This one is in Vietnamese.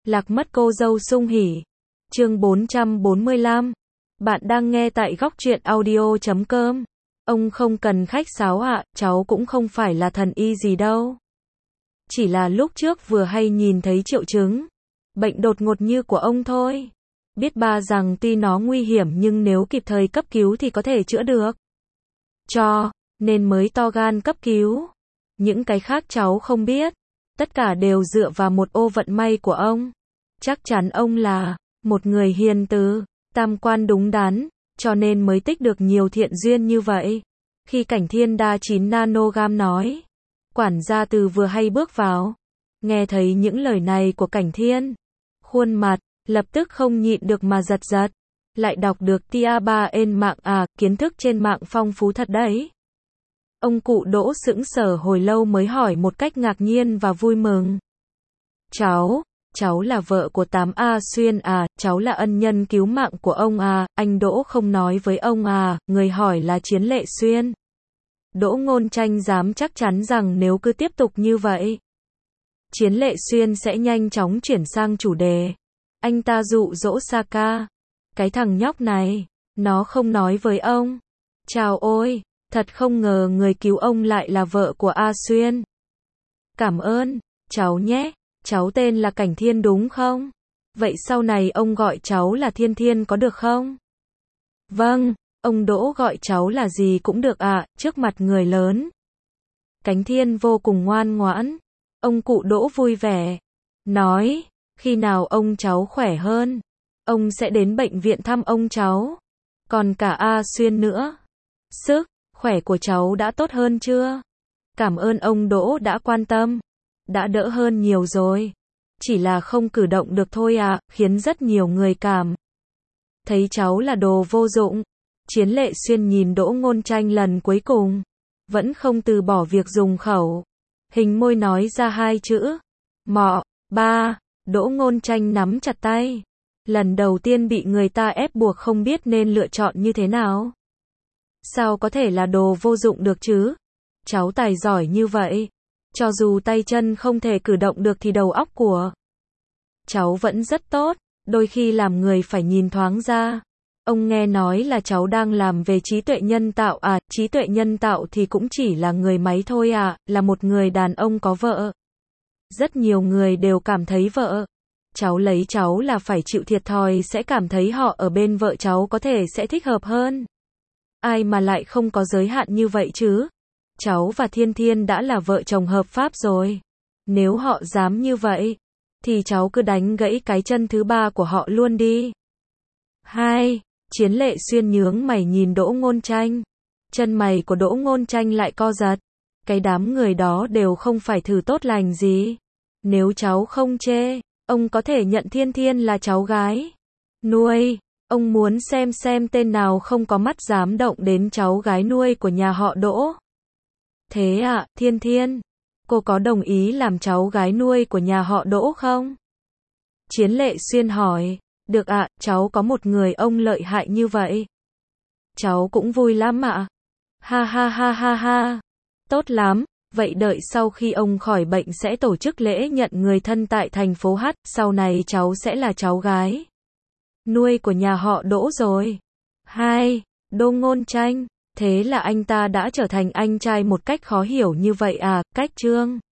Lạc mất cô dâu sung hỉ. Chương 445. Bạn đang nghe tại góc truyện audio.com. Ông không cần khách sáo ạ, cháu cũng không phải là thần y gì đâu. Chỉ là lúc trước vừa hay nhìn thấy triệu chứng bệnh đột ngột như của ông thôi. Biết ba rằng tuy nó nguy hiểm nhưng nếu kịp thời cấp cứu thì có thể chữa được. Cho nên mới to gan cấp cứu. Những cái khác cháu không biết. Tất cả đều dựa vào một ô vận may của ông. Chắc chắn ông là một người hiền từ, tam quan đúng đắn, cho nên mới tích được nhiều thiện duyên như vậy. Khi Cảnh Thiên đa 9 nanogam nói, quản gia Từ vừa hay bước vào, nghe thấy những lời này của Cảnh Thiên, khuôn mặt lập tức không nhịn được mà giật giật. Lại đọc được tia ba trên mạng à, kiến thức trên mạng phong phú thật đấy. Ông cụ Đỗ sững sờ hồi lâu mới hỏi một cách ngạc nhiên và vui mừng. Cháu là vợ của Tám A Xuyên à, cháu là ân nhân cứu mạng của ông à, anh Đỗ không nói với ông à, người hỏi là Chiến Lệ Xuyên. Đỗ Ngôn Tranh dám chắc chắn rằng nếu cứ tiếp tục như vậy, Chiến Lệ Xuyên sẽ nhanh chóng chuyển sang chủ đề. Anh ta dụ dỗ Saka. Cái thằng nhóc này, nó không nói với ông. Chào ôi, thật không ngờ người cứu ông lại là vợ của A Xuyên. Cảm ơn, cháu nhé. Cháu tên là Cảnh Thiên đúng không? Vậy sau này ông gọi cháu là Thiên Thiên có được không? Vâng, ông Đỗ gọi cháu là gì cũng được ạ, trước mặt người lớn. Cảnh Thiên vô cùng ngoan ngoãn. Ông cụ Đỗ vui vẻ. Nói, khi nào ông cháu khỏe hơn, ông sẽ đến bệnh viện thăm ông cháu. Còn cả A Xuyên nữa. Sức khỏe của cháu đã tốt hơn chưa? Cảm ơn ông Đỗ đã quan tâm. Đã đỡ hơn nhiều rồi. Chỉ là không cử động được thôi à, khiến rất nhiều người cảm thấy cháu là đồ vô dụng. Chiến Lệ Xuyên nhìn Đỗ Ngôn Tranh lần cuối cùng, vẫn không từ bỏ việc dùng khẩu hình môi nói ra hai chữ. Mọ, ba. Đỗ Ngôn Tranh nắm chặt tay. Lần đầu tiên bị người ta ép buộc không biết nên lựa chọn như thế nào. Sao có thể là đồ vô dụng được chứ? Cháu tài giỏi như vậy. Cho dù tay chân không thể cử động được thì đầu óc của cháu vẫn rất tốt, đôi khi làm người phải nhìn thoáng ra. Ông nghe nói là cháu đang làm về trí tuệ nhân tạo à, trí tuệ nhân tạo thì cũng chỉ là người máy thôi à, là một người đàn ông có vợ. Rất nhiều người đều cảm thấy vợ cháu lấy cháu là phải chịu thiệt thòi sẽ cảm thấy họ ở bên vợ cháu có thể sẽ thích hợp hơn. Ai mà lại không có giới hạn như vậy chứ? Cháu và Thiên Thiên đã là vợ chồng hợp pháp rồi. Nếu họ dám như vậy, thì cháu cứ đánh gãy cái chân thứ ba của họ luôn đi. Hai. Chiến Lệ Xuyên nhướng mày nhìn Đỗ Ngôn Tranh. Chân mày của Đỗ Ngôn Tranh lại co giật. Cái đám người đó đều không phải thử tốt lành gì. Nếu cháu không chê, ông có thể nhận Thiên Thiên là cháu gái nuôi. Ông muốn xem tên nào không có mắt dám động đến cháu gái nuôi của nhà họ Đỗ. Thế ạ, Thiên Thiên, cô có đồng ý làm cháu gái nuôi của nhà họ Đỗ không? Chiến Lệ Xuyên hỏi. Được ạ, cháu có một người ông lợi hại như vậy. Cháu cũng vui lắm ạ. Ha ha ha ha ha. Tốt lắm, vậy đợi sau khi ông khỏi bệnh sẽ tổ chức lễ nhận người thân tại thành phố H, sau này cháu sẽ là cháu gái nuôi của nhà họ Đỗ rồi. Hai. Đỗ Ngôn Tranh. Thế là anh ta đã trở thành anh trai một cách khó hiểu như vậy à, cách Trương